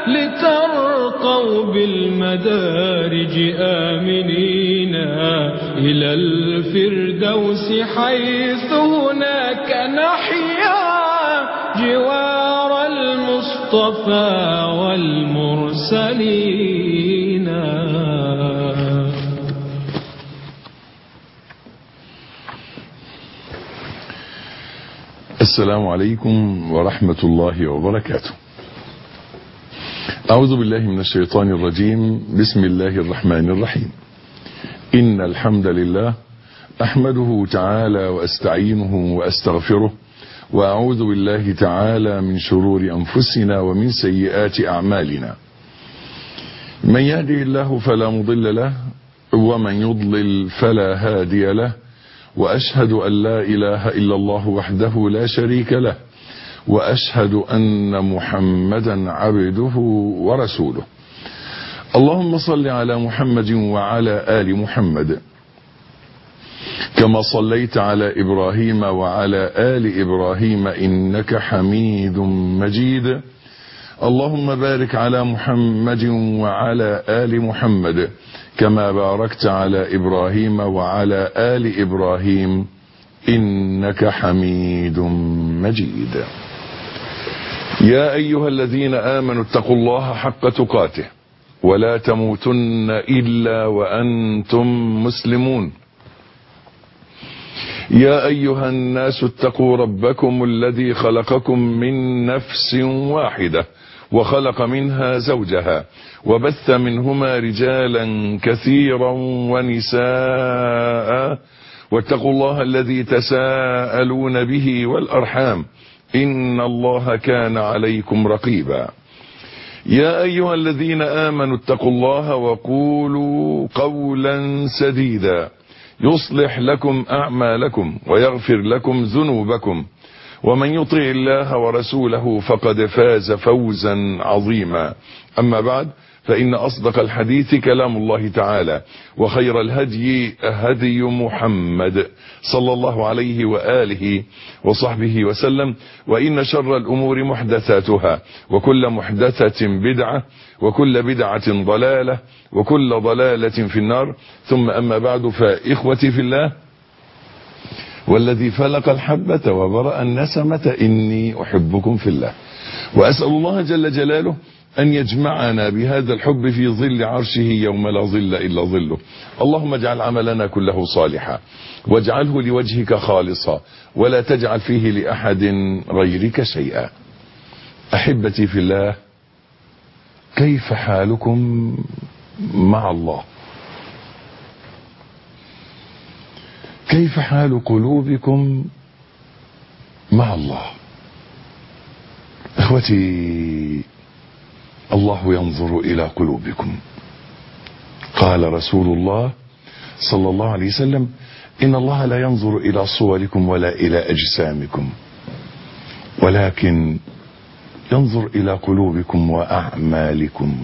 لترقوا بالمدارج آمنين إلى الفردوس حيث هناك نحيا جوار المصطفى والمرسلين. السلام عليكم ورحمة الله وبركاته. أعوذ بالله من الشيطان الرجيم. بسم الله الرحمن الرحيم. إن الحمد لله أحمده تعالى وأستعينه وأستغفره، وأعوذ بالله تعالى من شرور أنفسنا ومن سيئات أعمالنا. من يهدي الله فلا مضل له، ومن يضلل فلا هادي له، وأشهد أن لا إله إلا الله وحده لا شريك له، وأشهد أن محمدا عبده ورسوله. اللهم صل على محمد وعلى آل محمد كما صليت على إبراهيم وعلى آل إبراهيم إنك حميد مجيد. اللهم بارك على محمد وعلى آل محمد كما باركت على إبراهيم وعلى آل إبراهيم إنك حميد مجيد. يا أيها الذين آمنوا اتقوا الله حق تقاته ولا تموتن إلا وأنتم مسلمون. يا أيها الناس اتقوا ربكم الذي خلقكم من نفس واحدة وخلق منها زوجها وبث منهما رجالا كثيرا ونساء، واتقوا الله الذي تساءلون به والأرحام إن الله كان عليكم رقيبا. يا أيها الذين آمنوا اتقوا الله وقولوا قولا سديدا يصلح لكم أعمالكم ويغفر لكم ذنوبكم، ومن يطع الله ورسوله فقد فاز فوزا عظيما. أما بعد، فإن أصدق الحديث كلام الله تعالى، وخير الهدي هدي محمد صلى الله عليه وآله وصحبه وسلم، وإن شر الأمور محدثاتها، وكل محدثة بدعة، وكل بدعة ضلالة، وكل ضلالة في النار. ثم أما بعد، فإخوتي في الله، والذي فلق الحبة وبرأ النسمة إني أحبكم في الله، وأسأل الله جل جلاله أن يجمعنا بهذا الحب في ظل عرشه يوم لا ظل إلا ظله. اللهم اجعل عملنا كله صالحا، واجعله لوجهك خالصا، ولا تجعل فيه لأحد غيرك شيئا. أحبتي في الله، كيف حالكم مع الله؟ كيف حال قلوبكم مع الله؟ اخوتي، الله ينظر إلى قلوبكم. قال رسول الله صلى الله عليه وسلم: إن الله لا ينظر إلى صوركم ولا إلى أجسامكم، ولكن ينظر إلى قلوبكم وأعمالكم.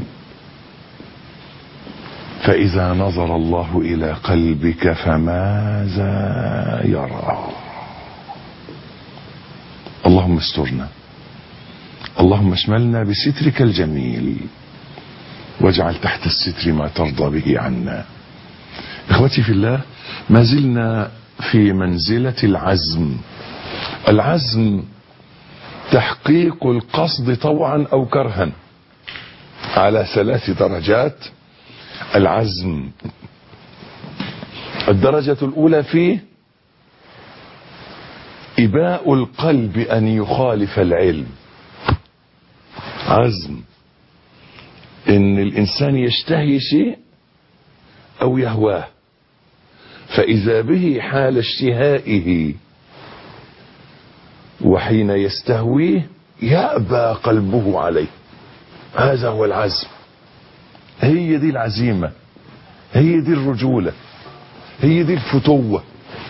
فإذا نظر الله إلى قلبك فماذا يرى؟ اللهم استرنا، اللهم اشملنا بسترك الجميل، واجعل تحت الستر ما ترضى به عنا. اخوتي في الله، ما زلنا في منزلة العزم. العزم تحقيق القصد طوعا أو كرها على 3 درجات. العزم، الدرجة الأولى فيه إباء القلب أن يخالف العلم. عزم إن الإنسان يشتهي شيء أو يهواه، فإذا به حال اشتهائه وحين يستهويه يأبى قلبه عليه. هذا هو العزم. هي دي العزيمة، هي دي الرجولة، هي دي الفتوة.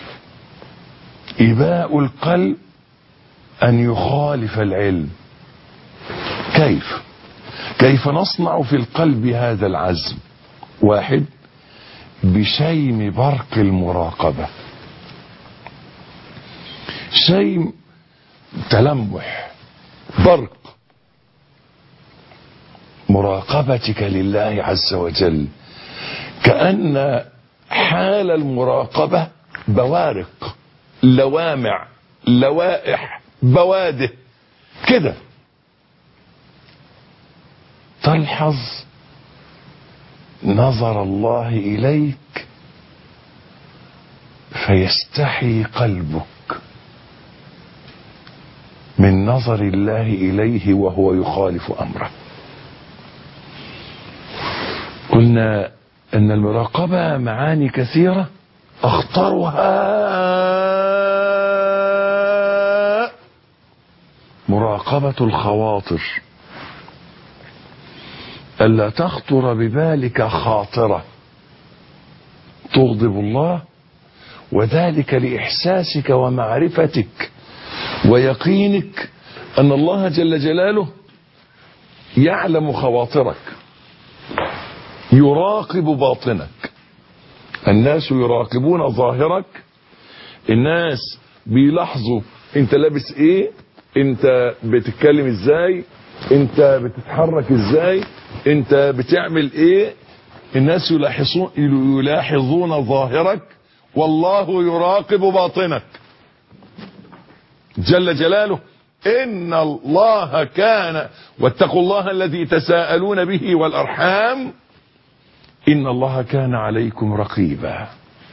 إباء القلب أن يخالف العلم. كيف نصنع في القلب هذا العزم؟ 1، بشيم برق المراقبة. شيم تلمح، برق مراقبتك لله عز وجل كأن حال المراقبة بوارق، لوامع، لوائح، بواده كده، تلحظ نظر الله إليك فيستحي قلبك من نظر الله إليه وهو يخالف أمره. قلنا أن المراقبة معاني كثيرة، أخطرها مراقبة الخواطر، ألا تخطر ببالك خاطرة تغضب الله، وذلك لإحساسك ومعرفتك ويقينك أن الله جل جلاله يعلم خواطرك، يراقب باطنك. الناس يراقبون ظاهرك، الناس بيلاحظوا انت لابس ايه، انت بتتكلم ازاي، انت بتتحرك ازاي، انت بتعمل ايه. الناس يلاحظون ظاهرك، والله يراقب باطنك جل جلاله. إن الله كان واتقوا الله الذي تساءلون به والأرحام إن الله كان عليكم رقيبا.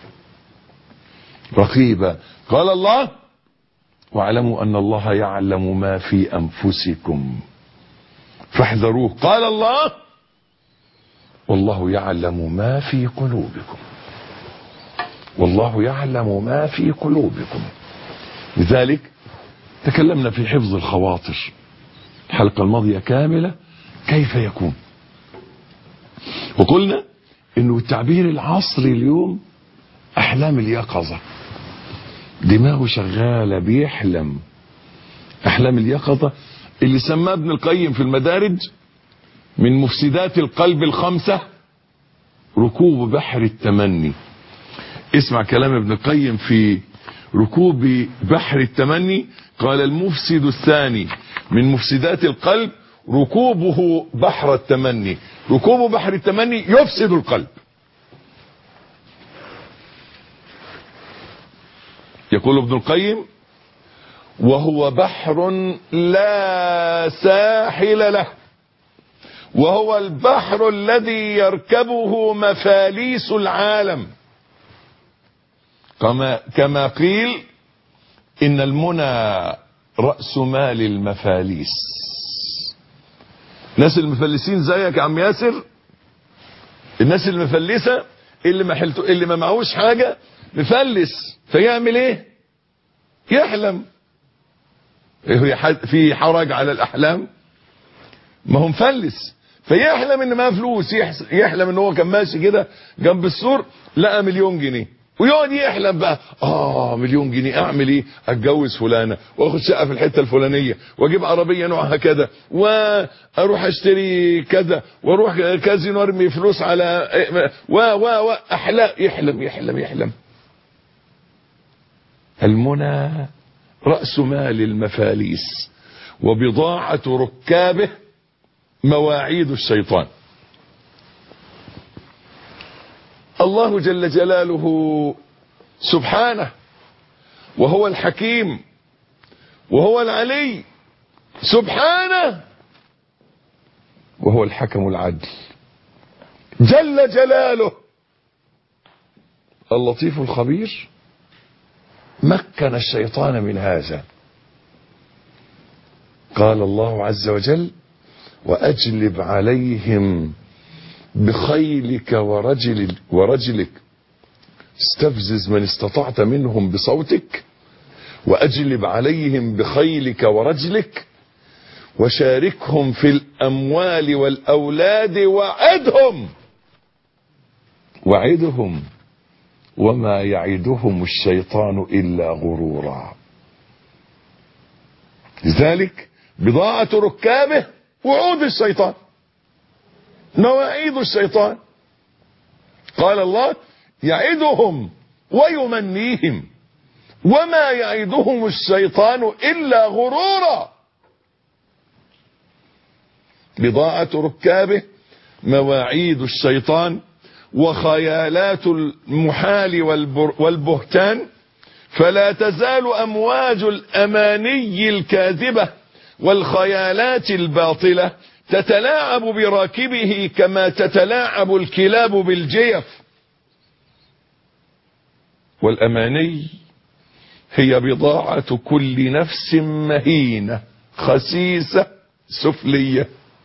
رقيبا قال الله واعلموا أن الله يعلم ما في أنفسكم فاحذروه. قال الله والله يعلم ما في قلوبكم، والله يعلم ما في قلوبكم. لذلك تكلمنا في حفظ الخواطر الحلقة الماضية كاملة كيف يكون، وقلنا انه التعبير العصري اليوم احلام اليقظة، دماغه شغالة بيحلم احلام اليقظة اللي سماه ابن القيم في المدارج من مفسدات القلب الخمسة ركوب بحر التمني. اسمع كلام ابن القيم في ركوب بحر التمني. قال المفسد الثاني من مفسدات القلب ركوبه بحر التمني. ركوب بحر التمني يفسد القلب. يقول ابن القيم وهو بحر لا ساحل له، وهو البحر الذي يركبه مفاليس العالم، كما قيل إن المنى رأس مال المفاليس. الناس المفلسين زيك يا عم ياسر، الناس المفلسة اللي ما معهوش حاجة مفلس، فيعمل ايه؟ يحلم. في حرج على الأحلام؟ ما هو مفلس فيحلم ان ما فلوس، يحلم ان هو كان ماشي كده جنب السور لقى 1,000,000 جنيه ويقعد يحلم بقى 1,000,000 جنيه اعمل ايه؟ اتجوز فلانه واخد شقه في الحته الفلانيه واجيب عربيه نوعها كذا واروح اشتري كذا واروح كازينو ارمي فلوس على احلام. يحلم يحلم يحلم. المنى رأس مال المفاليس وبضاعة ركابه مواعيد الشيطان. الله جل جلاله سبحانه وهو الحكيم وهو العلي سبحانه وهو الحكم العدل جل جلاله اللطيف الخبير. مكن الشيطان من هذا. قال الله عز وجل وأجلب عليهم بخيلك ورجلك استفزز من استطعت منهم بصوتك وأجلب عليهم بخيلك ورجلك وشاركهم في الأموال والأولاد وعدهم وما يعدهم الشيطان إلا غرورا. لذلك بضاعة ركابه وعود الشيطان، مواعيد الشيطان. قال الله يعدهم ويمنيهم وما يعدهم الشيطان إلا غرورا. بضاعة ركابه مواعيد الشيطان وخيالات المحال والبهتان، فلا تزال أمواج الأماني الكاذبة والخيالات الباطلة تتلاعب براكبه كما تتلاعب الكلاب بالجيف. والأماني هي بضاعة كل نفس مهينة خسيسة سفلية.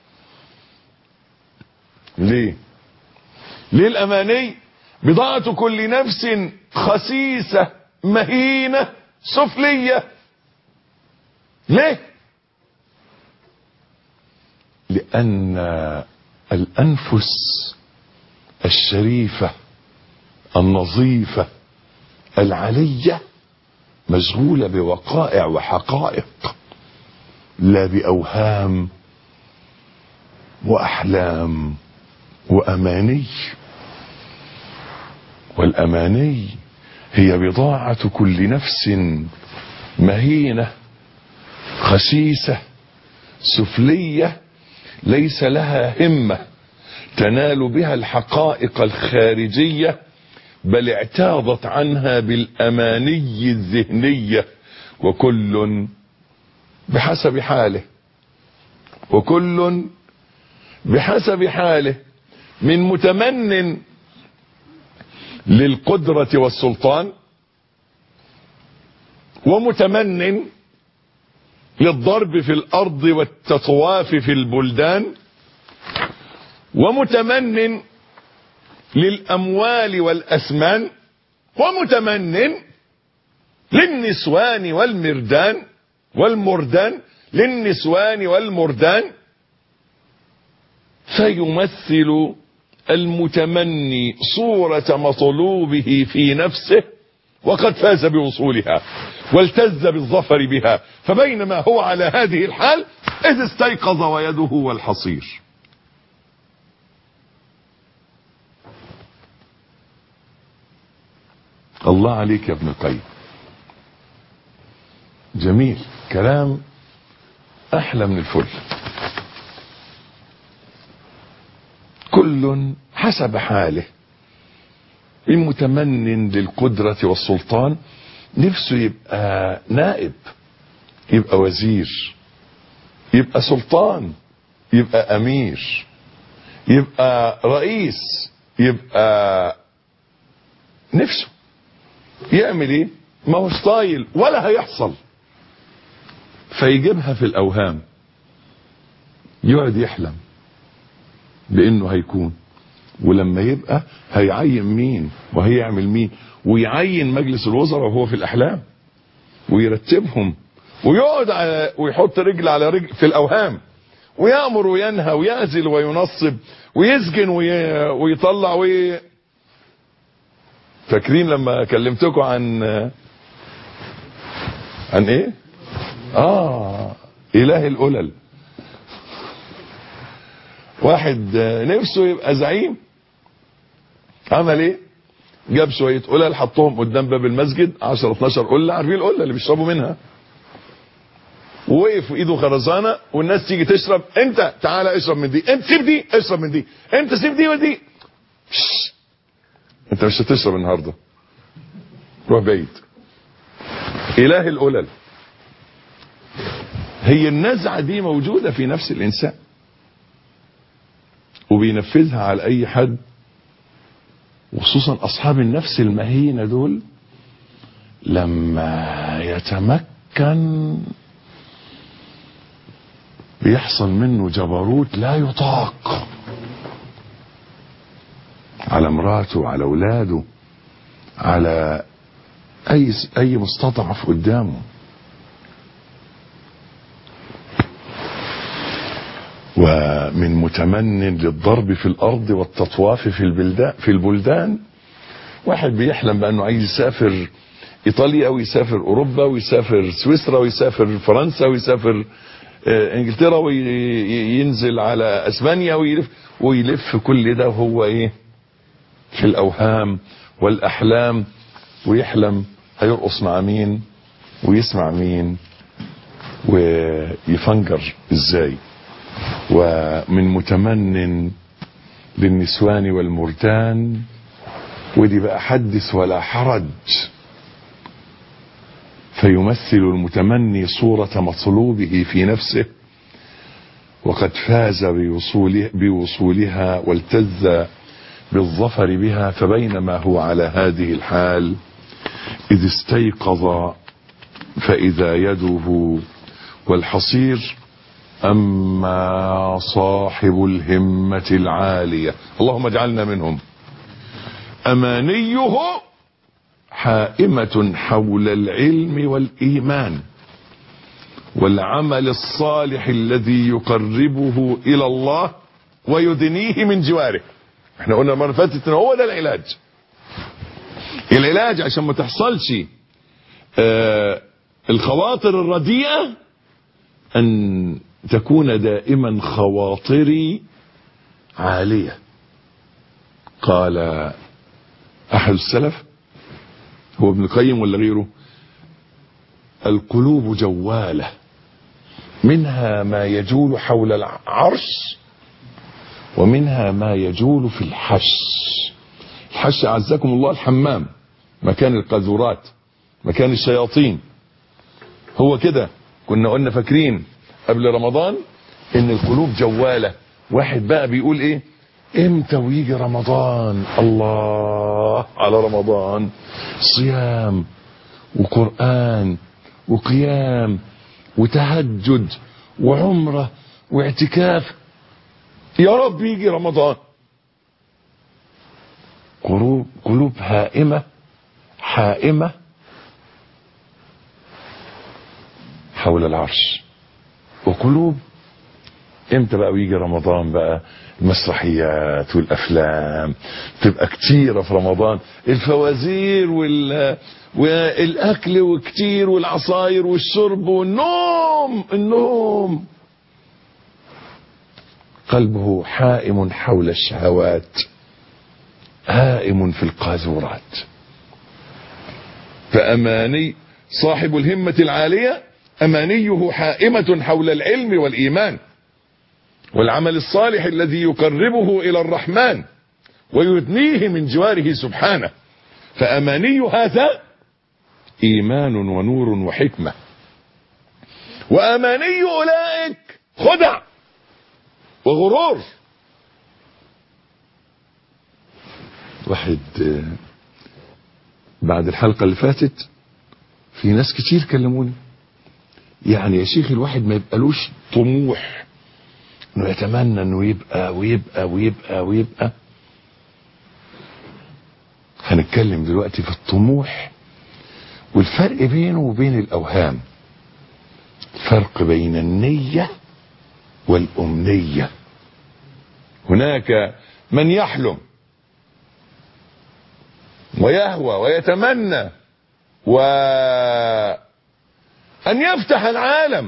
ليه الأماني بضاعة كل نفس خسيسة مهينة سفلية؟ ليه؟ لأن الأنفس الشريفة النظيفة العلية مشغولة بوقائع وحقائق، لا بأوهام وأحلام وأماني. والأماني هي بضاعة كل نفس مهينة خسيسة سفلية ليس لها همة تنال بها الحقائق الخارجية، بل اعتاضت عنها بالأماني الذهنية. وكل بحسب حاله، وكل بحسب حاله، من متمن للقدرة والسلطان، ومتمن للضرب في الأرض والتطواف في البلدان، ومتمن للأموال والأثمان، ومتمن للنسوان والمردان للنسوان والمردان. فيمثل المتمني صورة مطلوبه في نفسه وقد فاز بوصولها والتز بالظفر بها، فبينما هو على هذه الحال إذ استيقظ ويده هو الحصير. الله عليك يا ابن القيم، جميل، كلام أحلى من الفل. كل حسب حاله، المتمن للقدرة والسلطان نفسه يبقى نائب، يبقى وزير، يبقى سلطان، يبقى أمير، يبقى رئيس، يبقى نفسه يعمل ايه؟ ما هوش طايل ولا هيحصل، فيجيبها في الأوهام، يقعد يحلم بأنه هيكون، ولما يبقى هيعين مين وهيعمل مين، ويعين مجلس الوزراء وهو في الأحلام ويرتبهم، ويقعد ويحط رجل على رجل في الأوهام، ويأمر وينهى ويعزل وينصب ويسجن ويطلع فاكرين لما كلمتكم عن ايه؟ إله القلل. واحد نفسه يبقى زعيم، عمل ايه؟ جاب شوية قلل حطهم قدام باب المسجد، 10-12 قلة، عارفين القلة اللي بيشربوا منها، ووقف ايده خرزانة، والناس تيجي تشرب، انت تعالى اشرب من دي، انت سيب دي اشرب من دي، انت سيب دي ودي، انت مش هتشرب النهارده، روح بعيد. إله القلل. هي النزعة دي موجودة في نفس الإنسان، وبينفذها على أي حد، وخصوصا أصحاب النفس المهينة دول لما يتمكن بيحصل منه جبروت لا يطاق على مراته، على اولاده، على اي مستضعف قدامه. ومن متمن للضرب في الارض والتطواف في البلدان، واحد بيحلم بانه عايز يسافر ايطاليا ويسافر اوروبا ويسافر سويسرا ويسافر فرنسا ويسافر انجلترا وينزل على اسبانيا ويلف كل ده وهو ايه؟ في الاوهام والاحلام، ويحلم هيرقص مع مين ويسمع مين ويفنجر ازاي ومن متمن للنسوان والمرتان، ودي بقى حدث ولا حرج، فيمثل المتمني صورة مطلوبه في نفسه، وقد فاز بوصولها والتذ بالظفر بها. فبينما هو على هذه الحال إذ استيقظ فإذا يده والحصير أما صاحب الهمة العالية، اللهم اجعلنا منهم، أمانيه حائمة حول العلم والإيمان والعمل الصالح الذي يقربه إلى الله ويدنيه من جواره. احنا قلنا المرة اللي فاتت ان هو ده العلاج عشان ما تحصلش الخواطر الرديئة، أن تكون دائما خواطري عالية. قال أحد السلف، هو ابن القيم ولا غيره، القلوب جوالة، منها ما يجول حول العرش ومنها ما يجول في الحش. الحش عزكم الله الحمام، مكان القاذورات، مكان الشياطين. هو كده كنا قلنا فاكرين قبل رمضان ان القلوب جوالة. واحد بقى بيقول ايه، امتى ويجي رمضان؟ الله على رمضان، صيام وقرآن وقيام وتهجد وعمرة واعتكاف، يا رب يجي رمضان. قلوب هائمة حائمة حول العرش. وقلوب امتى بقى ويجي رمضان بقى؟ المسرحيات والافلام تبقى كتيرة في رمضان، الفوازير والاكل وكتير، والعصاير والشرب والنوم. قلبه حائم حول الشهوات، هائم في القاذورات. فأماني صاحب الهمة العالية أمانيه حائمة حول العلم والإيمان والعمل الصالح الذي يقربه إلى الرحمن ويدنيه من جواره سبحانه. فأماني هذا إيمان ونور وحكمة، وأماني أولئك خدع وغرور. واحد بعد الحلقة اللي فاتت في ناس كتير كلموني، يعني يا شيخ الواحد ما يبقالوش طموح انه يتمنى انه يبقى ويبقى ويبقى ويبقى. هنتكلم دلوقتي في الطموح والفرق بينه وبين الأوهام، الفرق بين النية والأمنية. هناك من يحلم ويهوى ويتمنى وأن يفتح العالم،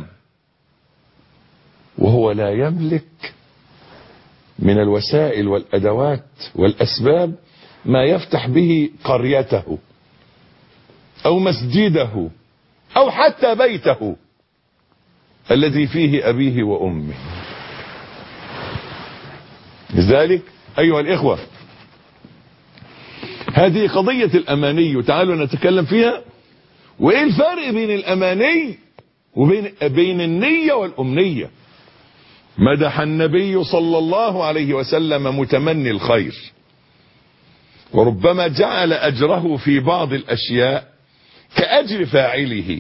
وهو لا يملك من الوسائل والأدوات والأسباب ما يفتح به قريته أو مسجده أو حتى بيته الذي فيه أبيه وأمه. لذلك أيها الإخوة، هذه قضية الأماني، تعالوا نتكلم فيها. وإيه الفرق بين الأماني وبين النية والأمنية؟ مدح النبي صلى الله عليه وسلم متمني الخير، وربما جعل أجره في بعض الأشياء كأجر فاعله.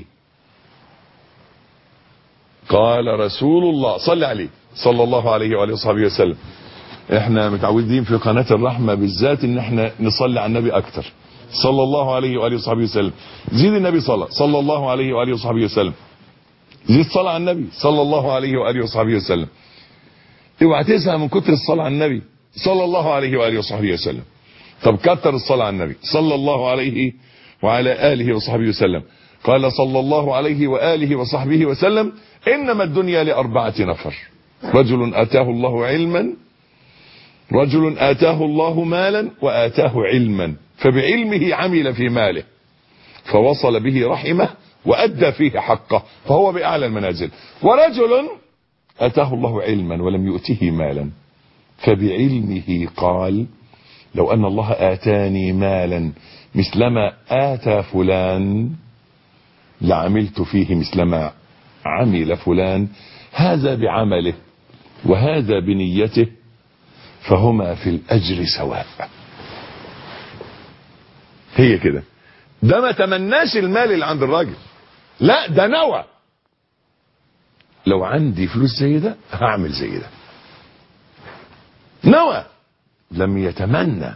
قال رسول الله صلى عليه صلى الله عليه وآله وصحبه وسلم، احنا متعودين في قناة الرحمة بالذات ان احنا نصلي على النبي اكتر، صلى الله عليه وآله وصحبه وسلم. زيد النبي صلى الله عليه وآله وصحبه وسلم، زيد صلاة على النبي صلى الله عليه وآله وصحبه وسلم. اوعى تزهق من كتر الصلاة على النبي صلى الله عليه وآله وصحبه وسلم. طب كتر الصلاة على النبي صلى الله عليه وعلى آله وصحبه وسلم. قال صلى الله عليه وآله وصحبه وسلم: إنما الدنيا لأربعة نفر: رجل آتاه الله علما، رجل آتاه الله مالا وآتاه علما فبعلمه عمل في ماله فوصل به رحمه وأدى فيه حقه فهو بأعلى المنازل، ورجل آتاه الله علما ولم يؤته مالا، فبعلمه قال لو أن الله آتاني مالا مثلما آتى فلان لعملت فيه مثلما عمل فلان، هذا بعمله وهذا بنيته، فهما في الأجر سواء. هي كده. ده ما تمناش المال اللي عند الراجل، لا ده نوى، لو عندي فلوس زي ده هعمل زي ده. نوى، لم يتمنى.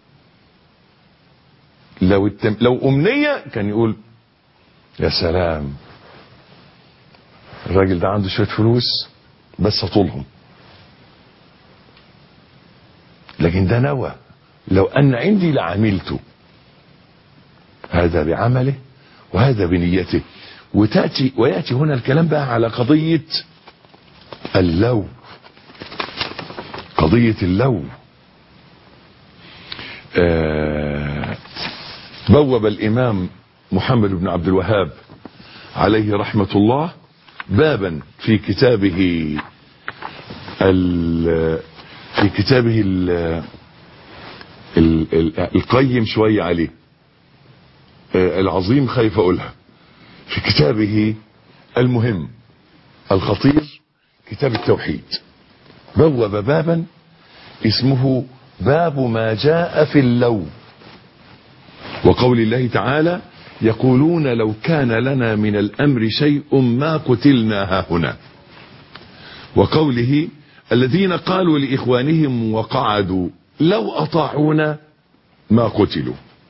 لو أمنية كان يقول يا سلام الراجل ده عنده شوية فلوس بس هطولهم، لكن ده نوى لو أن عندي لعملته، هذا بعمله وهذا بنيته. ويأتي هنا الكلام بقى على قضية اللو، قضية اللو. بوب الإمام محمد بن عبد الوهاب عليه رحمة الله بابا في كتابه القيم شوية عليه، العظيم خايف أقولها، في كتابه المهم الخطير كتاب التوحيد، بوب بابا اسمه باب ما جاء في اللو، وقول الله تعالى يقولون لو كان لنا من الأمر شيء ما قتلنا هاهنا، وقوله الذين قالوا لإخوانهم وقعدوا لو أطاعونا ما قتلوا.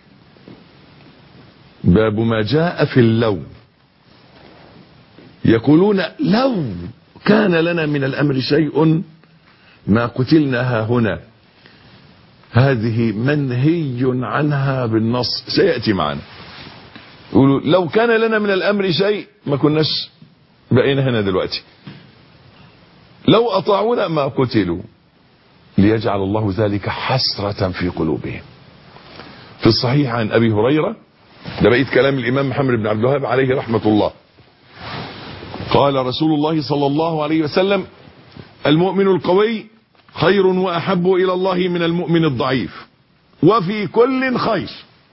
باب ما جاء في اللو، يقولون لو كان لنا من الأمر شيء ما قتلنا هاهنا، هذه منهي عنها بالنص سيأتي معنا. يقولوا لو كان لنا من الأمر شيء ما كناش بقينا هنا دلوقتي، لو أطاعونا ما قتلوا، ليجعل الله ذلك حسرة في قلوبهم. في الصحيح عن أبي هريرة، ده بقيت كلام الإمام محمد بن عبد الوهاب عليه رحمة الله، قال رسول الله صلى الله عليه وسلم المؤمن القوي خير وأحب إلى الله من المؤمن الضعيف، وفي كل خير،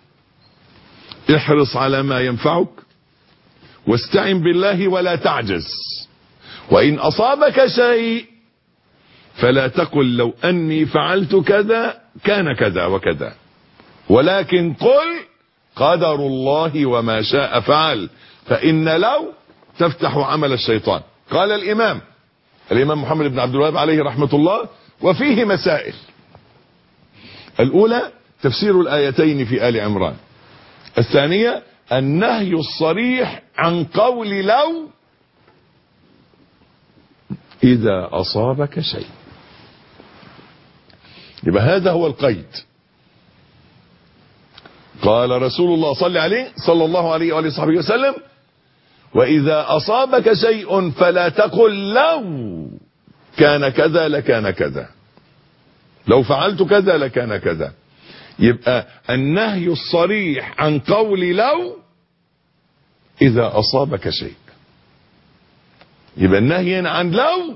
احرص على ما ينفعك واستعن بالله ولا تعجز، وإن أصابك شيء فلا تقل لو أني فعلت كذا كان كذا وكذا، ولكن قل قدر الله وما شاء فعل، فإن لو تفتح عمل الشيطان. قال الإمام محمد بن عبد الوهاب عليه رحمة الله وفيه مسائل. الأولى تفسير الآيتين في آل عمران، الثانية النهي الصريح عن قول لو إذا أصابك شيء، يبقى هذا هو القيد. قال رسول الله صلى الله عليه وآله وصحبه وسلم وإذا أصابك شيء فلا تقل لو كان كذا لكان كذا، لو فعلت كذا لكان كذا. يبقى النهي الصريح عن قول لو إذا أصابك شيء، يبقى النهي عن لو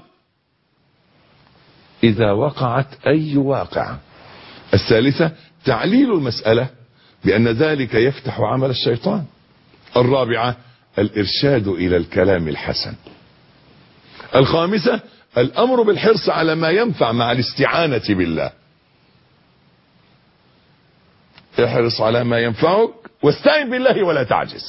إذا وقعت أي واقعة. الثالثة تعليل المسألة بأن ذلك يفتح عمل الشيطان. الرابعة الإرشاد إلى الكلام الحسن. الخامسة الأمر بالحرص على ما ينفع مع الاستعانة بالله، احرص على ما ينفعك واستعن بالله ولا تعجز.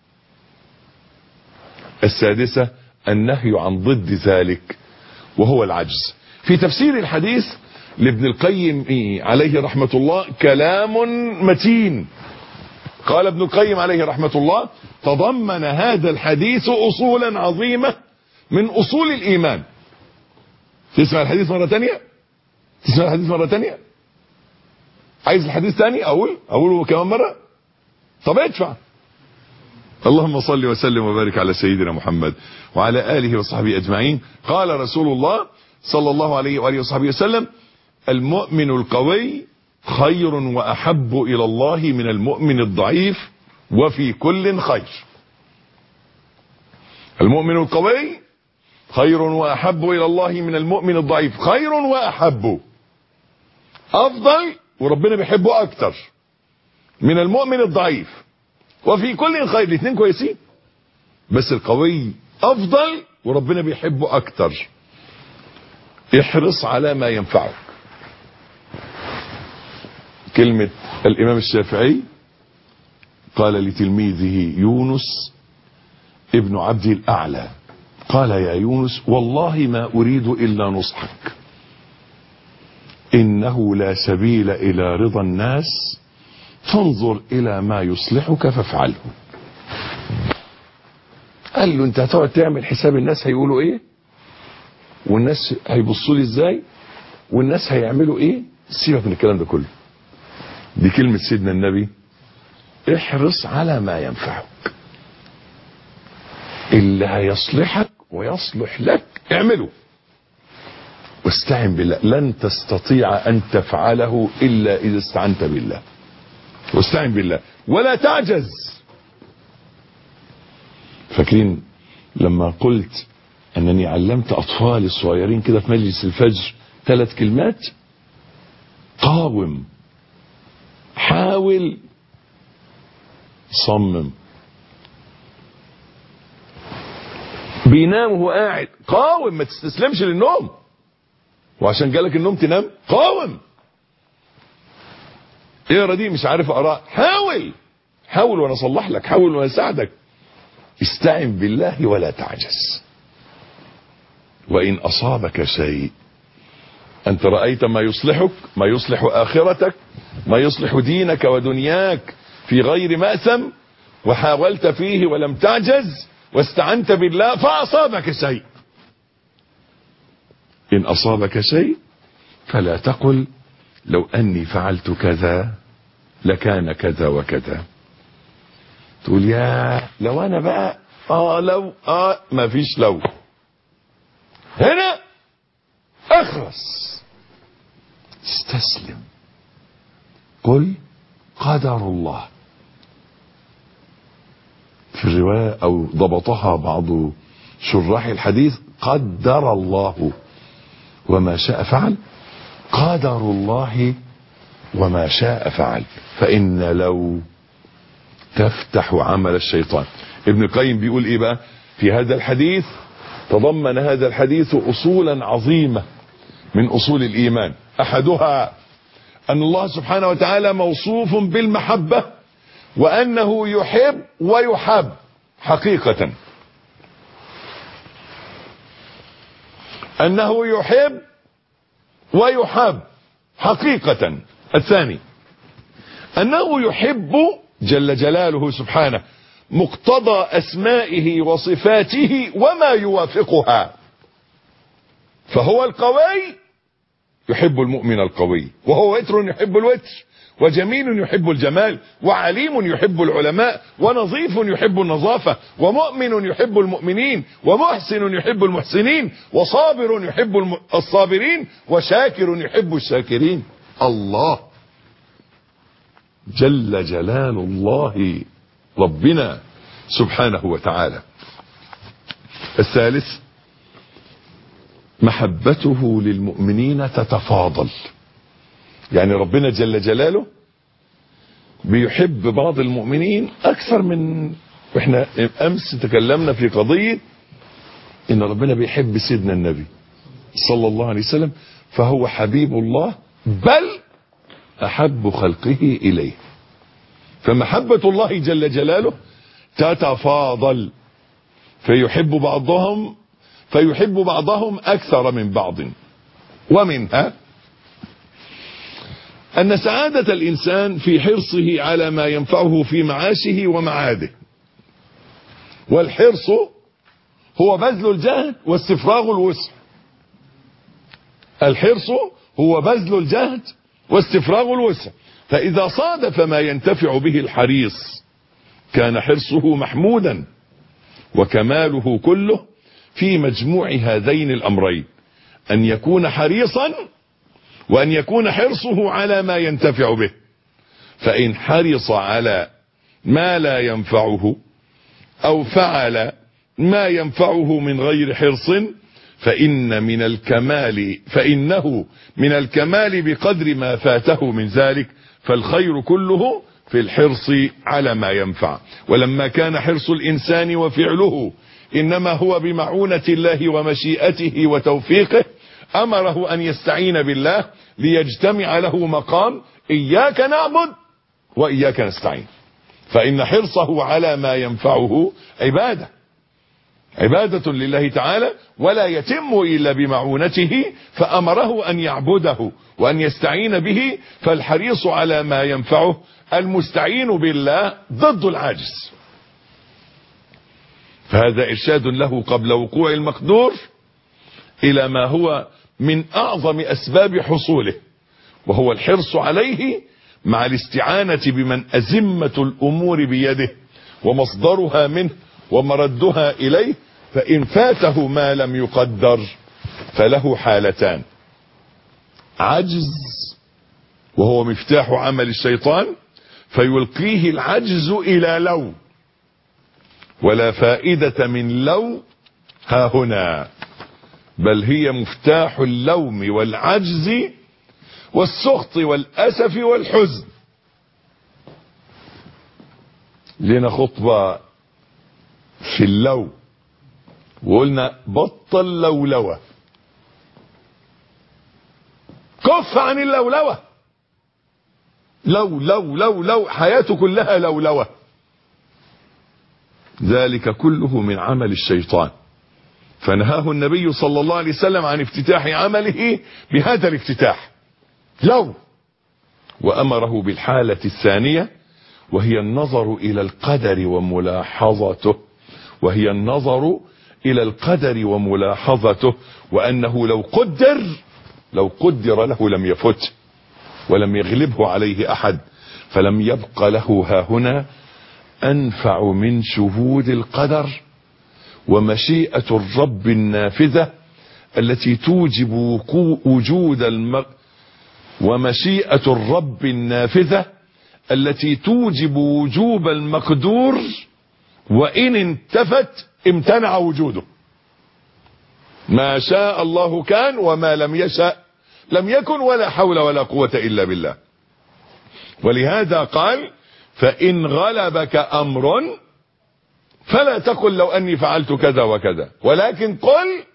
السادسة النهي عن ضد ذلك وهو العجز. في تفسير الحديث لابن القيم عليه رحمة الله كلام متين. قال ابن القيم عليه رحمة الله تضمن هذا الحديث أصولا عظيمة من أصول الإيمان. تسمع الحديث مرة تانية؟ تسمع الحديث مرة تانية؟ عايز الحديث تاني أقوله كمان مرة؟ طب ادفع. اللهم صل وسلم وبارك على سيدنا محمد وعلى آله وصحبه أجمعين. قال رسول الله صلى الله عليه وآله وصحبه وسلم المؤمن القوي خير وأحب إلى الله من المؤمن الضعيف، وفي كل خير. المؤمن القوي خير وأحب إلى الله من المؤمن الضعيف، خير وأحب، أفضل وربنا بيحبه أكتر من المؤمن الضعيف، وفي كل خير. الاثنين كويسين، بس القوي أفضل وربنا بيحبه أكتر. احرص على ما ينفعك. كلمة الإمام الشافعي قال لتلميذه يونس ابن عبد الأعلى، قال يا يونس والله ما أريد إلا نصحك، إنه لا سبيل إلى رضا الناس، فانظر إلى ما يصلحك فافعله. قال له انت هتقعد تعمل حساب الناس هيقولوا ايه، والناس هيبصوا لي ازاي، والناس هيعملوا ايه، سيبك من الكلام ده كله. دي كلمة سيدنا النبي، احرص على ما ينفعك، اللي هيصلحك ويصلح لك اعمله، واستعن بالله. لن تستطيع ان تفعله الا اذا استعنت بالله، واستعن بالله ولا تعجز. فاكرين لما قلت انني علمت اطفالي الصغيرين كده في مجلس الفجر 3 كلمات؟ قاوم، حاول، صمم. بينام وهو قاعد، قاوم، ما تستسلمش للنوم، وعشان جالك النوم تنام، قاوم. اقرا دي مش عارف اقراها، حاول وانا اصلح لك، حاول وانا اساعدك. استعن بالله ولا تعجز. وان اصابك شيء، انت رأيت ما يصلحك، ما يصلح اخرتك، ما يصلح دينك ودنياك في غير مأثم، وحاولت فيه ولم تعجز واستعنت بالله فأصابك شيء، إن أصابك شيء فلا تقل لو أني فعلت كذا لكان كذا وكذا. تقول يا لو أنا بقى لو ما فيش لو، هنا اخرس، استسلم، قل قدر الله. في الرواية او ضبطها بعض شراح الحديث، قدر الله وما شاء فعل، قدر الله وما شاء فعل. فإن لو تفتح عمل الشيطان. ابن القيم بيقول ايه بقى في هذا الحديث؟ تضمن هذا الحديث اصولا عظيمة من اصول الايمان. احدها ان الله سبحانه وتعالى موصوف بالمحبة، وانه يحب ويحب حقيقة، انه يحب ويحب حقيقة. الثاني انه يحب جل جلاله سبحانه مقتضى اسمائه وصفاته وما يوافقها، فهو القوي يحب المؤمن القوي، وهو وتر يحب الوتر، وجميل يحب الجمال، وعليم يحب العلماء، ونظيف يحب النظافة، ومؤمن يحب المؤمنين، ومحسن يحب المحسنين، وصابر يحب الصابرين، وشاكر يحب الشاكرين. الله جل جلال الله ربنا سبحانه وتعالى. الثالث محبته للمؤمنين تتفاضل، يعني ربنا جل جلاله بيحب بعض المؤمنين اكثر من، واحنا امس تكلمنا في قضية ان ربنا بيحب سيدنا النبي صلى الله عليه وسلم، فهو حبيب الله بل احب خلقه اليه. فمحبة الله جل جلاله تتفاضل، فيحب بعضهم اكثر من بعض. ومنها ان سعادة الانسان في حرصه على ما ينفعه في معاشه ومعاده، والحرص هو بذل الجهد واستفراغ الوسع. الحرص هو بذل الجهد واستفراغ الوسع، فاذا صادف ما ينتفع به الحريص كان حرصه محمودا، وكماله كله في مجموع هذين الامرين، ان يكون حريصا وان يكون حرصه على ما ينتفع به. فان حرص على ما لا ينفعه او فعل ما ينفعه من غير حرص فإنه من الكمال بقدر ما فاته من ذلك، فالخير كله في الحرص على ما ينفع. ولما كان حرص الإنسان وفعله إنما هو بمعونة الله ومشيئته وتوفيقه، أمره أن يستعين بالله ليجتمع له مقام إياك نعبد وإياك نستعين. فإن حرصه على ما ينفعه عبادة لله تعالى، ولا يتم إلا بمعونته، فأمره أن يعبده وأن يستعين به. فالحريص على ما ينفعه المستعين بالله ضد العاجز. فهذا إرشاد له قبل وقوع المقدور إلى ما هو من أعظم أسباب حصوله، وهو الحرص عليه مع الاستعانة بمن أزمة الأمور بيده ومصدرها منه ومردها إليه. فإن فاته ما لم يقدر فله حالتان: عجز، وهو مفتاح عمل الشيطان، فيلقيه العجز إلى لو، ولا فائدة من لو ها هنا، بل هي مفتاح اللوم والعجز والسخط والأسف والحزن. لنا خطبة في اللو، وقلنا بطل لولوة، كف عن اللولوة. لو حياته كلها لولوة. ذلك كله من عمل الشيطان، فنهاه النبي صلى الله عليه وسلم عن افتتاح عمله بهذا الافتتاح لو، وأمره بالحالة الثانية، وهي النظر إلى القدر وملاحظته، وأنه لو قدر له لم يفت ولم يغلبه عليه أحد، فلم يبق له ها هنا أنفع من شهود القدر ومشيئة الرب النافذة التي توجب وجوب المقدور، وإن انتفت امتنع وجوده. ما شاء الله كان، وما لم يشأ لم يكن، ولا حول ولا قوة إلا بالله. ولهذا قال: فإن غلبك أمر فلا تقل لو أني فعلت كذا وكذا، ولكن قل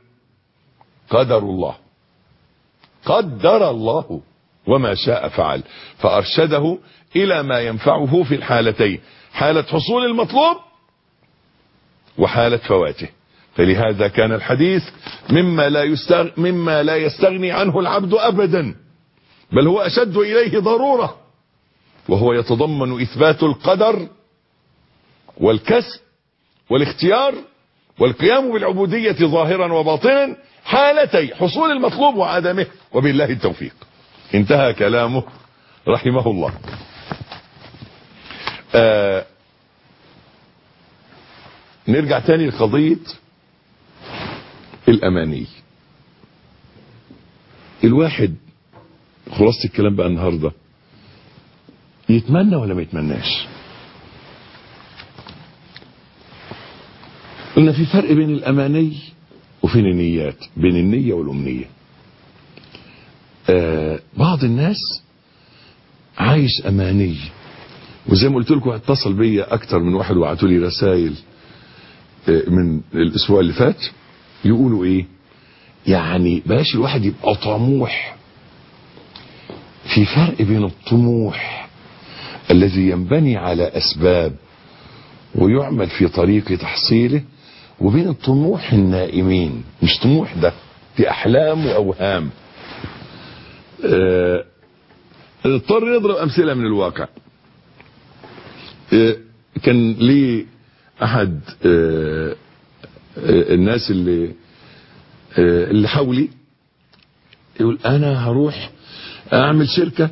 قدر الله وما شاء فعل. فأرشده إلى ما ينفعه في الحالتين: حالة حصول المطلوب وحالة فواته. فلهذا كان الحديث مما لا يستغني عنه العبد أبدا، بل هو أشد إليه ضرورة، وهو يتضمن إثبات القدر والكسب والاختيار والقيام بالعبودية ظاهرا وباطنا، حالتي حصول المطلوب وعدمه، وبالله التوفيق. انتهى كلامه رحمه الله. نرجع تاني لقضية الأماني. الواحد خلاصة الكلام بقى النهاردة، يتمنى ولا ما يتمناش؟ قلنا في فرق بين الأماني وفين النيات، بين النية والأمنية. بعض الناس عايش أماني، وزي ما قلت لكم اتصل بيا أكتر من واحد وبعتوا لي رسائل من الأسبوع اللي فات، يقولوا إيه؟ يعني بلاش الواحد يبقى طموح. في فرق بين الطموح الذي ينبني على أسباب ويعمل في طريق تحصيله، وبين الطموح النائمين. مش طموح، ده في أحلام وأوهام. نضطر نضرب أمثلة من الواقع. كان لي أحد الناس اللي حولي يقول: أنا هروح أعمل شركة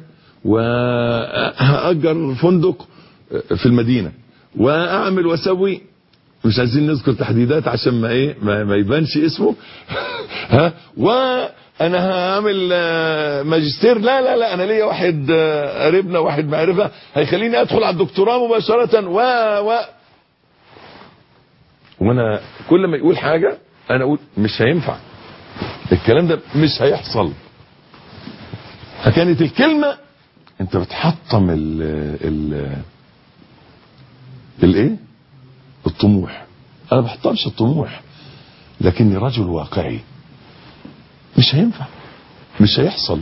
وهأجر فندق في المدينة وأعمل وأسوي، مش عايزين نذكر تحديدات عشان ما يبانش اسمه وانا هعمل ماجستير. لا انا ليا واحد قريبنا، واحد معرفة هيخليني ادخل على الدكتوراه مباشرة وانا كل ما يقول حاجة انا اقول مش هينفع، الكلام ده مش هيحصل. فكانت الكلمة انت بتحطم الايه الطموح. انا ما بحطمش الطموح، لكني رجل واقعي. مش هينفع، مش هيحصل.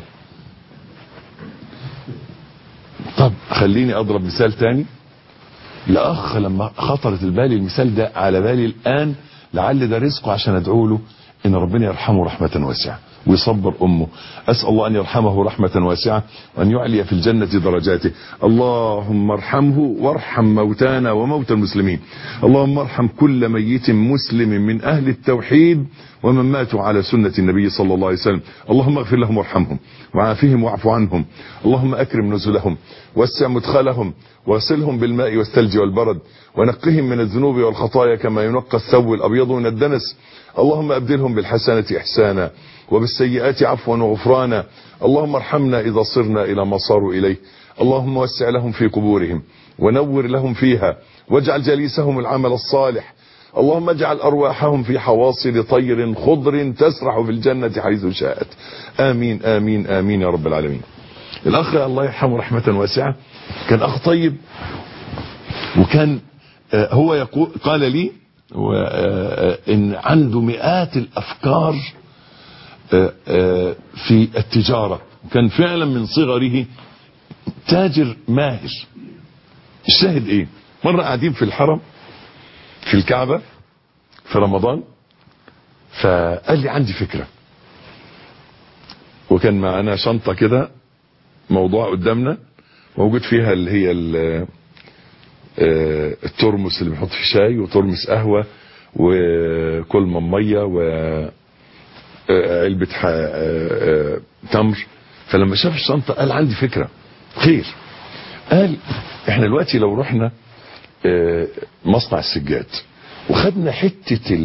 طب خليني اضرب مثال تاني. الاخ لما خطرت البالي المثال ده على بالي الان، لعل ده رزقه عشان ادعو له ان ربنا يرحمه رحمة واسعة ويصبر امه. اسال الله ان يرحمه رحمة واسعة وان يعلي في الجنة درجاته. اللهم ارحمه وارحم موتانا وموتى المسلمين. اللهم ارحم كل ميت مسلم من اهل التوحيد ومن ماتوا على سنة النبي صلى الله عليه وسلم. اللهم اغفر لهم وارحمهم وعافهم واعف عنهم. اللهم اكرم نزلهم واسع مدخلهم واغسلهم بالماء والثلج والبرد ونقهم من الذنوب والخطايا كما ينقى الثوب الابيض من الدنس. اللهم ابدلهم بالحسنة احسانا وبالسيئات عفوا وغفرانا. اللهم ارحمنا اذا صرنا الى ما صاروا اليه. اللهم وسع لهم في قبورهم ونور لهم فيها واجعل جليسهم العمل الصالح. اللهم اجعل ارواحهم في حواصل طير خضر تسرح في الجنة حيث شاءت. امين امين امين يا رب العالمين. الاخ الله يرحمه رحمة واسعة كان اخ طيب، وكان هو يقول قال لي ان عنده مئات الافكار في التجارة، كان فعلا من صغره تاجر ماهر. الشاهد ايه؟ مرة قاعدين في الحرم في الكعبة في رمضان، فقال لي عندي فكرة، وكان معنا شنطة كده موضوع قدامنا موجود فيها اللي هي الترمس اللي بنحط فيه شاي وترمس قهوة وكل مية وعلبة تمر. فلما شاف الشنطة قال عندي فكرة خير. قال احنا دلوقتي لو رحنا مصنع السجاد وخدنا حتة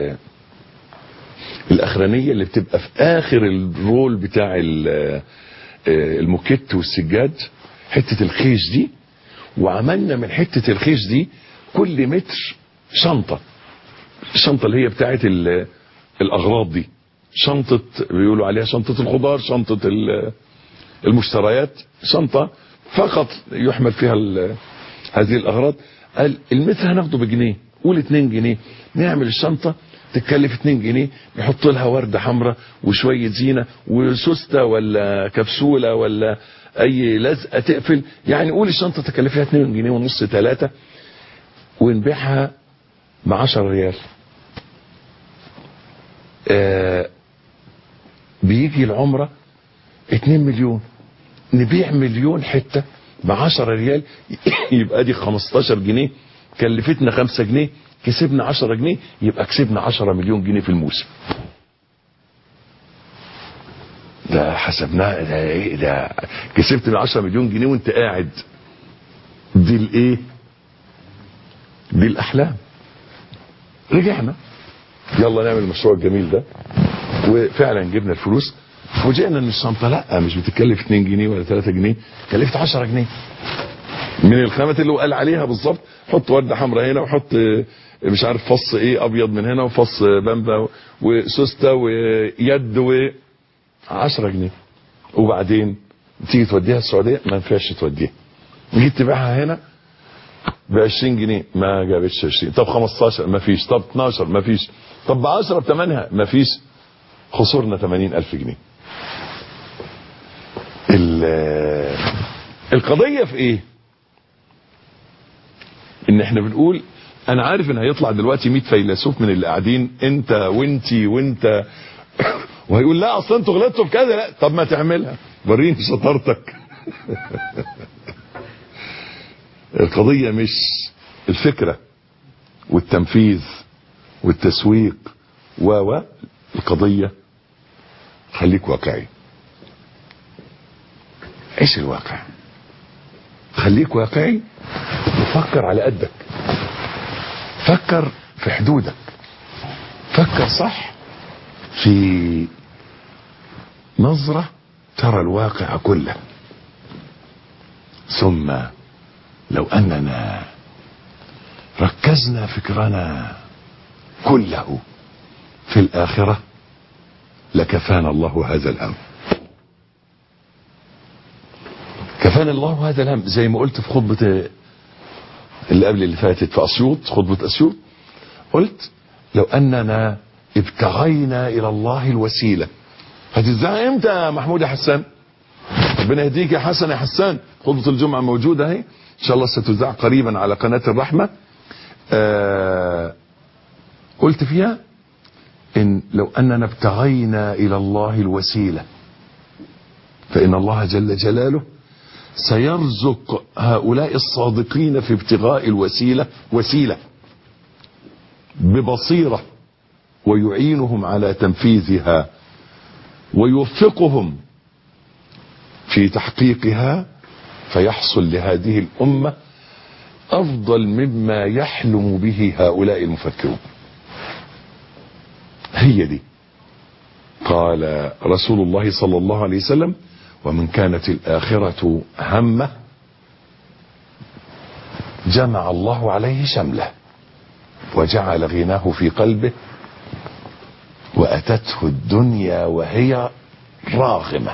الاخرانية اللي بتبقى في اخر الرول بتاع الموكيت والسجاد، حتة الخيش دي، وعملنا من حتة الخيش دي كل متر شنطة. الشنطة اللي هي بتاعت الاغراض دي، شنطة بيقولوا عليها شنطة الخضار، شنطة المشتريات، شنطة فقط يحمل فيها هذه الاغراض. قال المتر هناخده بجنيه، قول 2 جنيه، نعمل الشنطة تتكلف 2 جنيه، نحط لها وردة حمراء وشوية زينة وسوستة ولا كبسولة ولا اي لزقة تقفل، يعني قول الشنطة تكلفها 2 جنيه ونص 3، ونبيعها ب10 ريال. بيجي العمرة 2 مليون، نبيع 1,000,000 حتة ب10 ريال، يبقى دي 15 جنيه، كلفتنا 5 جنيه، كسبنا 10 جنيه، يبقى كسبنا 10 مليون جنيه في الموسم. ده حسبناه، ده ايه ده؟ كسبت 10 مليون جنيه وانت قاعد. دي الايه؟ دي الاحلام. رجعنا يلا نعمل المشروع الجميل ده، وفعلا جبنا الفلوس. فوجئنا ان الشنطه لا مش بتكلف 2 جنيه ولا 3 جنيه، كلفت 10 جنيه من الخامات اللي هو قال عليها بالظبط. حط ورده حمراء هنا، وحط مش عارف فص ايه ابيض من هنا، وفص بامبا وسوسته ويد، و 10 جنيه. وبعدين تيجي توديها السعوديه ما ينفعش توديها، جيت تبيعها هنا ب20 جنيه ما جابتش 20. طب 15 ما فيش، طب 12 ما فيش، طب ب10 بثمنها ما فيش، خسرنا 80,000 جنيه. القضية في ايه؟ ان احنا بنقول انا عارف ان هيطلع دلوقتي 100 فيلسوف من اللي قاعدين، انت وانتي وانت وهيقول لا اصلا انتوا غلطتوا في كذا. لا طب ما تعملها، وريني شطارتك. القضية مش الفكرة والتنفيذ والتسويق القضية خليك واقعي، عيش الواقع، خليك واقعي وفكر على قدك، فكر في حدودك، فكر صح في نظرة ترى الواقع كله. ثم لو أننا ركزنا فكرنا كله في الآخرة لكفانا الله هذا الهم. كفانا الله هذا الهم. زي ما قلت في خطبة اللي قبل اللي فاتت في أسيوط، خطبة أسيوط، قلت لو أننا ابتغينا إلى الله الوسيلة. هتتذاع امتى يا محمود يا حسان؟ ربنا يهديك يا حسن يا حسان. خطبة الجمعة موجودة اهي ان شاء الله، ستذاع قريبا على قناة الرحمة. قلت فيها ان لو اننا ابتغينا الى الله الوسيلة فان الله جل جلاله سيرزق هؤلاء الصادقين في ابتغاء الوسيلة وسيلة ببصيرة، ويعينهم على تنفيذها ويوفقهم في تحقيقها، فيحصل لهذه الأمة أفضل مما يحلم به هؤلاء المفكرون. هي دي. قال رسول الله صلى الله عليه وسلم: ومن كانت الآخرة همه جمع الله عليه شمله وجعل غناه في قلبه وأتته الدنيا وهي راغمة.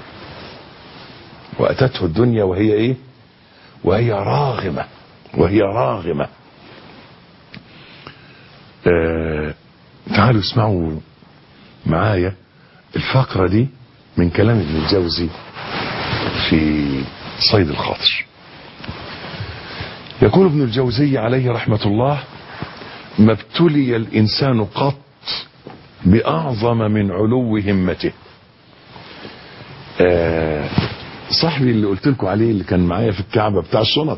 وأتته الدنيا وهي ايه؟ وهي راغمة. وهي راغمة. تعالوا اسمعوا معايا الفقرة دي من كلام ابن الجوزي في صيد الخاطر. يقول ابن الجوزي عليه رحمة الله: ما ابتلي الإنسان قط بأعظم من علو همته. صاحبي اللي قلت لكم عليه اللي كان معايا في الكعبة بتاع الشنط،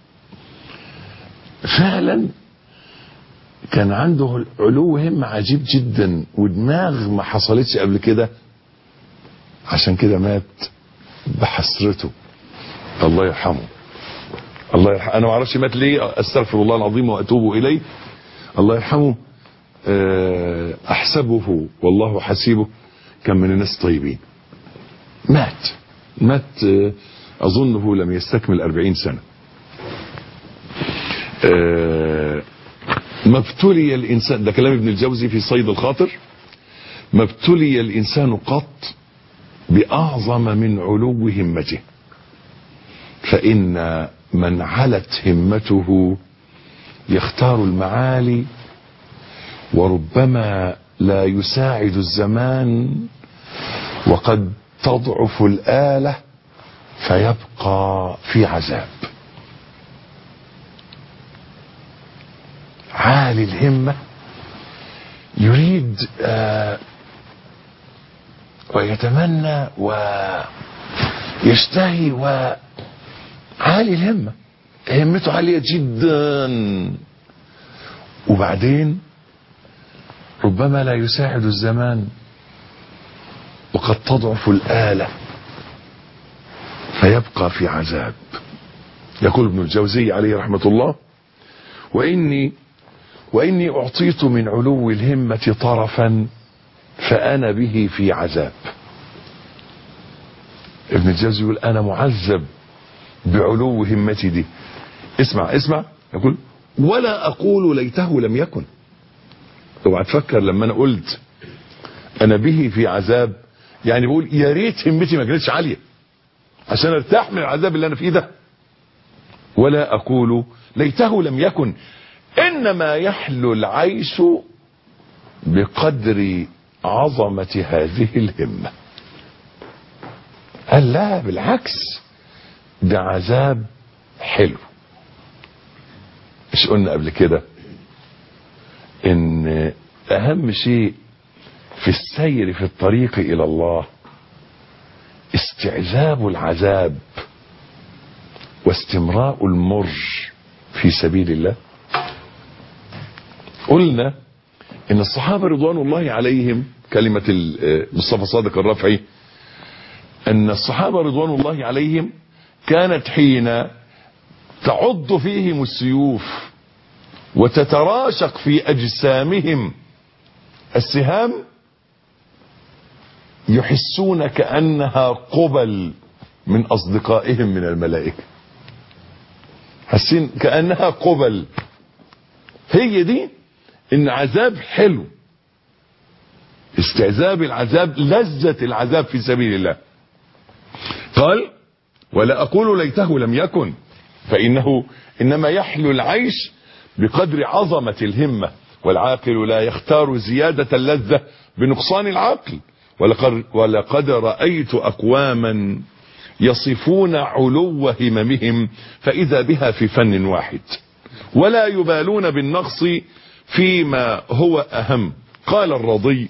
فعلا كان عنده علو همة عجيب جدا ودماغ ما حصلتش قبل كده، عشان كده مات بحسرته. الله يرحمه. الله يرحمه. انا ما اعرفش مات ليه، استغفر الله العظيم واتوب اليه. الله يرحمه. احسبه والله حسيبه كان من الناس الطيبين. مات اظنه لم يستكمل 40 سنة. ما ابتلي الانسان، ده كلام ابن الجوزي في صيد الخاطر: ما ابتلي الانسان قط باعظم من علو همته، فان من علت همته يختار المعالي، وربما لا يساعد الزمان، وقد تضعف الآلة فيبقى في عذاب. عالي الهمة يريد ويتمنى ويشتهي، وعالي الهمة، همته عالية جدا، وبعدين ربما لا يساعد الزمان وقد تضعف الآلة فيبقى في عذاب. يقول ابن الجوزي عليه رحمة الله: وإني أعطيت من علو الهمة طرفا فأنا به في عذاب. ابن الجوزي يقول أنا معذب بعلو همتي دي. اسمع. يقول: ولا أقول ليته لم يكن. اوعى تفكر لما أنا قلت أنا به في عذاب يعني بقول يا ريت همتي ما كانتش عالية عشان ارتاح من العذاب اللي أنا فيه ده. ولا أقول ليته لم يكن، إنما يحلو العيش بقدر عظمة هذه الهمة. قال لا، بالعكس، ده عذاب حلو. مش قلنا قبل كده ان اهم شيء في السير في الطريق الى الله استعذاب العذاب واستمراء المر في سبيل الله. قلنا ان الصحابة رضوان الله عليهم، كلمة مصطفى صادق الرافعي، ان الصحابة رضوان الله عليهم كانت حين تعض فيهم السيوف وتتراشق في اجسامهم السهام يحسون كأنها قبل من اصدقائهم من الملائكة. حاسين كأنها قبل. هي دي ان عذاب حلو استعذاب العذاب، لذة العذاب في سبيل الله. قال: ولا أقول ليته لم يكن، فإنه إنما يحلو العيش بقدر عظمة الهمة، والعاقل لا يختار زيادة اللذة بنقصان العقل. ولقد رأيت أقواما يصفون علو هممهم فإذا بها في فن واحد، ولا يبالون بالنقص فيما هو أهم. قال الرضي: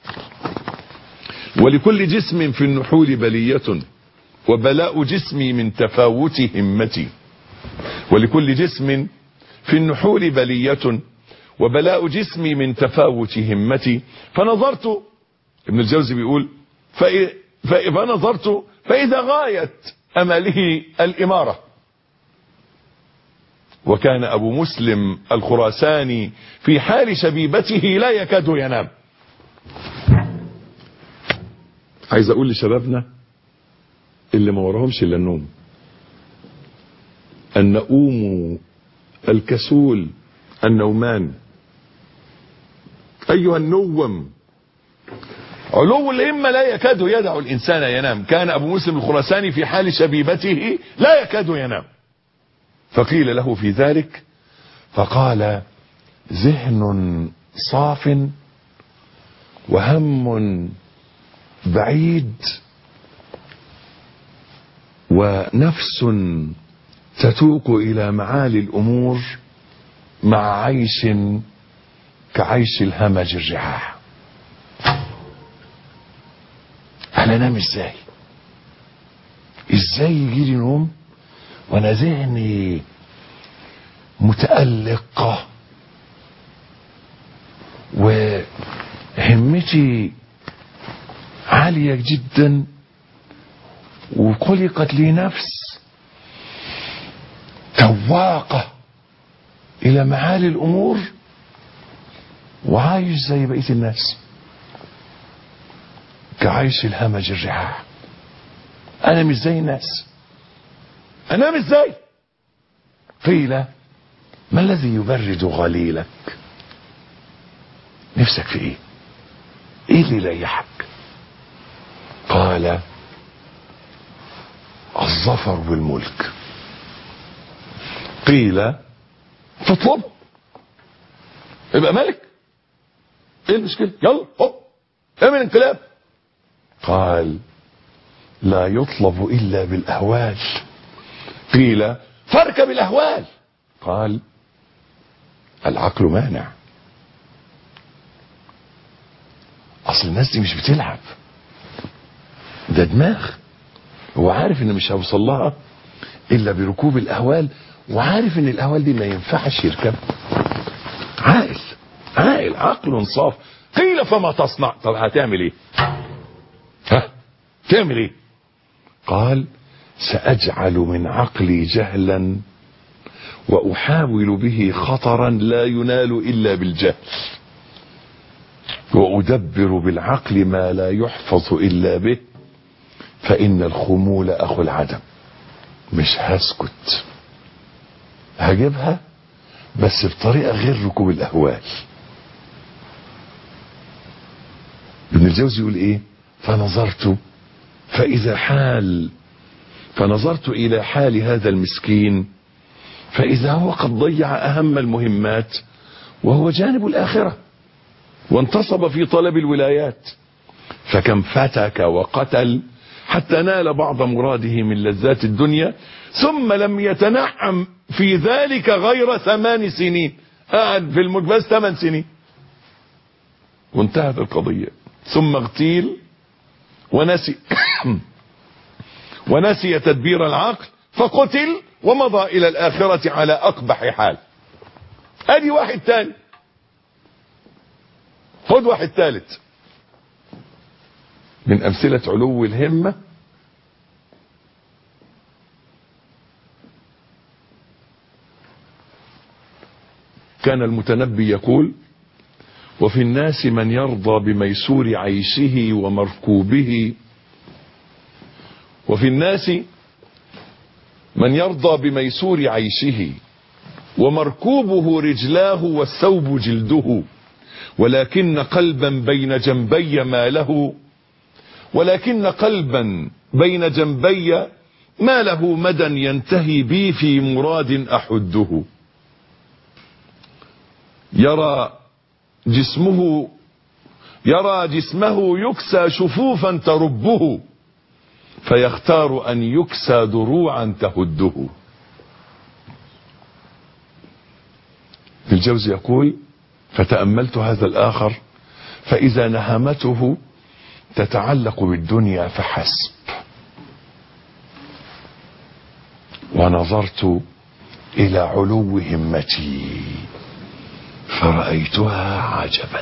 ولكل جسم في النحول بلية، وبلاء جسمي من تفاوت همتي. ولكل جسم في النحول بلية، وبلاء جسمي من تفاوت همتي. فنظرت، ابن الجوزي بيقول: فنظرت فإذا غاية أمله الإمارة. وكان أبو مسلم الخراساني في حال شبيبته لا يكاد ينام. عايز أقول لشبابنا اللي ما وراهمش إلا النوم: النؤوم الكسول النومان. أيها النوم، علو الهمة لا يكاد يدع الإنسان ينام. كان أبو مسلم الخراساني في حال شبيبته لا يكاد ينام. فقيل له في ذلك فقال: ذهن صاف، وهم بعيد، ونفس تتوق إلى معالي الأمور، مع عيش كعيش الهمج الرعاع. أنا أنام إزاي؟ إزاي يجي لي نوم وأنا ذهني متألق وهمتي عالية جدا، وخلقت لي نفس تواقة إلى معالي الأمور، وعايش زي بقية الناس كعيش الهمج الرعاع. أنا مش زي الناس، أنا مش زي. قيل: ما الذي يبرد غليلك؟ نفسك في إيه؟ إيه اللي يريحك؟ قال: الظفر بالملك. قيل: فاطلب، ابقى ملك، ايه المشكلة؟ يلا هوب اعمل انقلاب. قال: لا يطلب الا بالاهوال. قيل: فاركب الاهوال. قال: العقل مانع. اصل الناس دي مش بتلعب، ده دماغ. هو عارف ان مش هيوصل لها الا بركوب الاهوال، وعارف ان الاهوال دي ما ينفعش يركب. عاقل عقل صاف. قيل: فما تصنع؟ طب هتعمل ايه؟ تعمل ايه؟ قال: سأجعل من عقلي جهلا، وأحاول به خطرا لا ينال إلا بالجهل، وأدبر بالعقل ما لا يحفظ إلا به، فإن الخمول أخو العدم. مش هسكت، هجيبها بس بطريقة غير ركوب الأهوال. ابن الجوزي يقول إيه؟ فنظرت إلى حال هذا المسكين، فإذا هو قد ضيع أهم المهمات، وهو جانب الآخرة، وانتصب في طلب الولايات، فكم فتك وقتل حتى نال بعض مراده من لذات الدنيا، ثم لم يتنعم في ذلك غير 8 سنين. قعد في المكباس 8 سنين وانتهت القضية. ثم اغتيل ونسي تدبير العقل فقتل، ومضى إلى الآخرة على أقبح حال. ادي واحد تاني، خد واحد ثالث من أمثلة علو الهمة. كان المتنبي يقول: وفي الناس من يرضى بميسور عيشه ومركوبه، وفي الناس من يرضى بميسور عيشه ومركوبه رجلاه والثوب جلده، ولكن قلبا بين جنبي ما له، ولكن قلبا بين جنبي ما له مدى ينتهي بي في مراد أحده. يرى جسمه يكسى شفوفا تربه، فيختار أن يكسى دروعا تهده. ابن الجوزي يقول: فتأملت هذا الآخر فإذا نهمته تتعلق بالدنيا فحسب، ونظرت إلى علو همتي فرأيتها عجبا.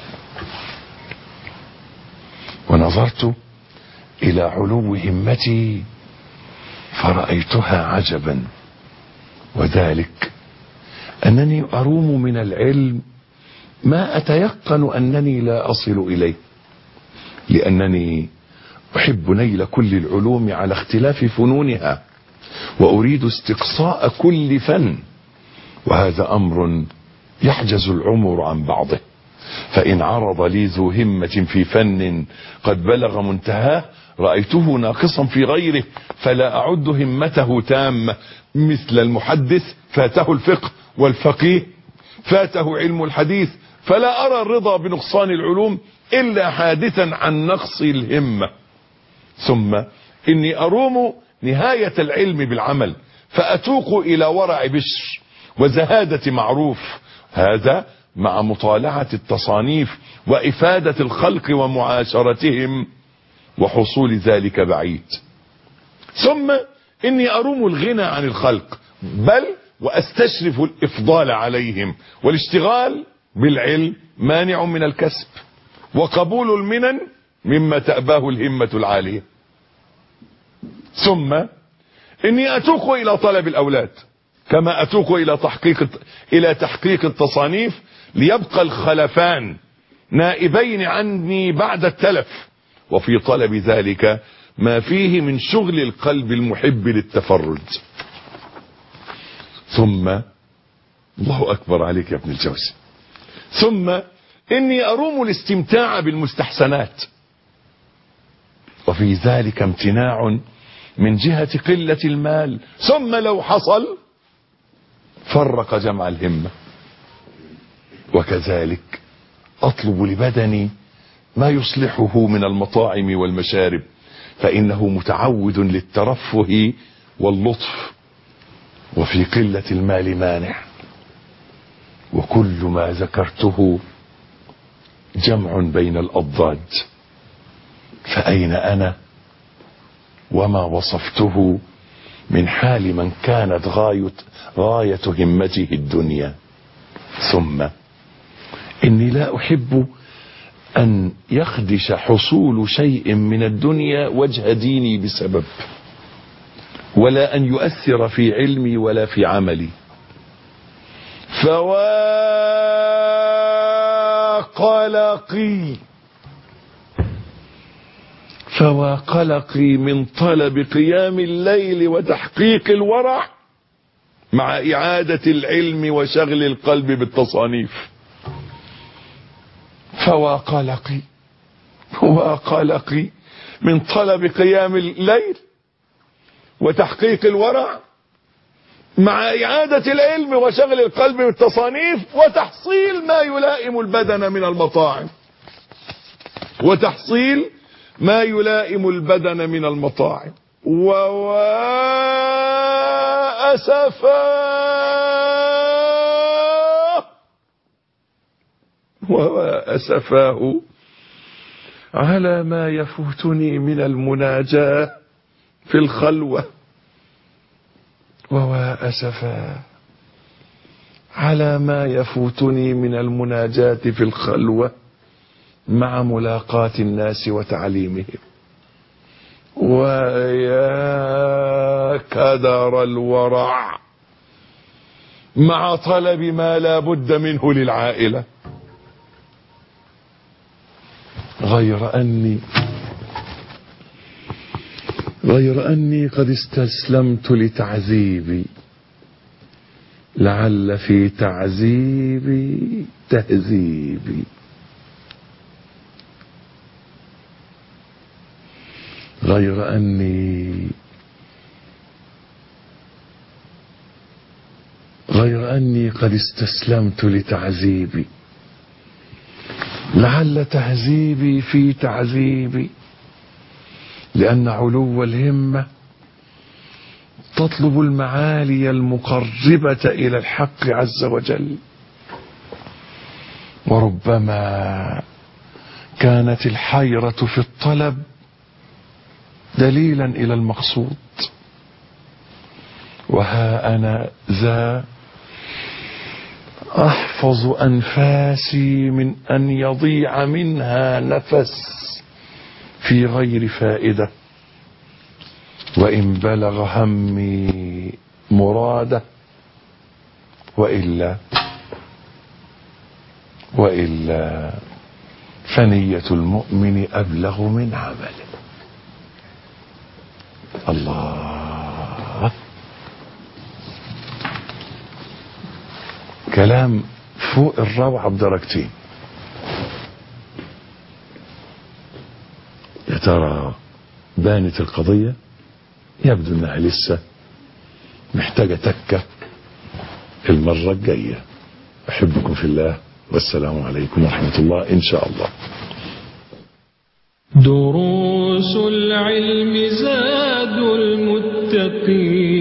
ونظرت إلى علو همتي فرأيتها عجبا، وذلك أنني أروم من العلم ما أتيقن أنني لا أصل إليه، لأنني أحب نيل كل العلوم على اختلاف فنونها، وأريد استقصاء كل فن، وهذا أمر يحجز العمر عن بعضه. فإن عرض لي ذو همة في فن قد بلغ منتهاه رأيته ناقصا في غيره، فلا أعد همته تامة، مثل المحدث فاته الفقه، والفقيه فاته علم الحديث، فلا أرى الرضا بنقصان العلوم إلا حادثا عن نقص الهمة. ثم إني أروم نهاية العلم بالعمل، فأتوق إلى ورع بشر وزهادة معروف، هذا مع مطالعة التصانيف وإفادة الخلق ومعاشرتهم، وحصول ذلك بعيد. ثم إني أروم الغنى عن الخلق، بل وأستشرف الإفضال عليهم، والاشتغال بالعلم مانع من الكسب، وقبول المنن مما تأباه الهمة العالية. ثم إني أتوق إلى طلب الأولاد، كما أتوق إلى تحقيق التصانيف، ليبقى الخلفان نائبين عني بعد التلف، وفي طلب ذلك ما فيه من شغل القلب المحب للتفرد. ثم الله أكبر عليك يا ابن الجوزي. ثم إني أروم الاستمتاع بالمستحسنات، وفي ذلك امتناع من جهة قلة المال، ثم لو حصل فرق جمع الهمة. وكذلك أطلب لبدني ما يصلحه من المطاعم والمشارب، فإنه متعود للترفه واللطف، وفي قلة المال مانع. وكل ما ذكرته جمع بين الأضداد، فأين أنا وما وصفته من حال من كانت غاية همته الدنيا. ثم إني لا أحب أن يخدش حصول شيء من الدنيا وجه ديني بسبب، ولا أن يؤثر في علمي ولا في عملي. فوا قلقي من طلب قيام الليل وتحقيق الورع مع إعادة العلم وشغل القلب بالتصانيف. فوا قلقي من طلب قيام الليل وتحقيق الورع مع إعادة العلم وشغل القلب بالتصانيف، وتحصيل ما يلائم البدن من المطاعم، وأسفاه على ما يفوتني من المناجاة في الخلوة، وأسفاه على ما يفوتني من المناجاة في الخلوة مع ملاقاة الناس وتعليمهم. ويا كدر الورع مع طلب ما لا بد منه للعائلة، غير أني قد استسلمت لتعذيبي، لعل في تعذيبي تهذيبي. غير أني قد استسلمت لتعذيبي، لعل تهذيبي في تعذيبي، لأن علو الهمة تطلب المعالي المقربة إلى الحق عز وجل، وربما كانت الحيرة في الطلب دليلا إلى المقصود. وها أنا ذا أحفظ أنفاسي من أن يضيع منها نفس في غير فائدة، وإن بلغ همي مراده، وإلا فنية المؤمن أبلغ من عمله. الله، كلام فوق الروعة بدرجتين. يا ترى بانت القضية؟ يبدو انها لسه محتاجة تكة المرة الجاية. أحبكم في الله، والسلام عليكم ورحمة الله إن شاء الله. دروس العلم زاد المتقين.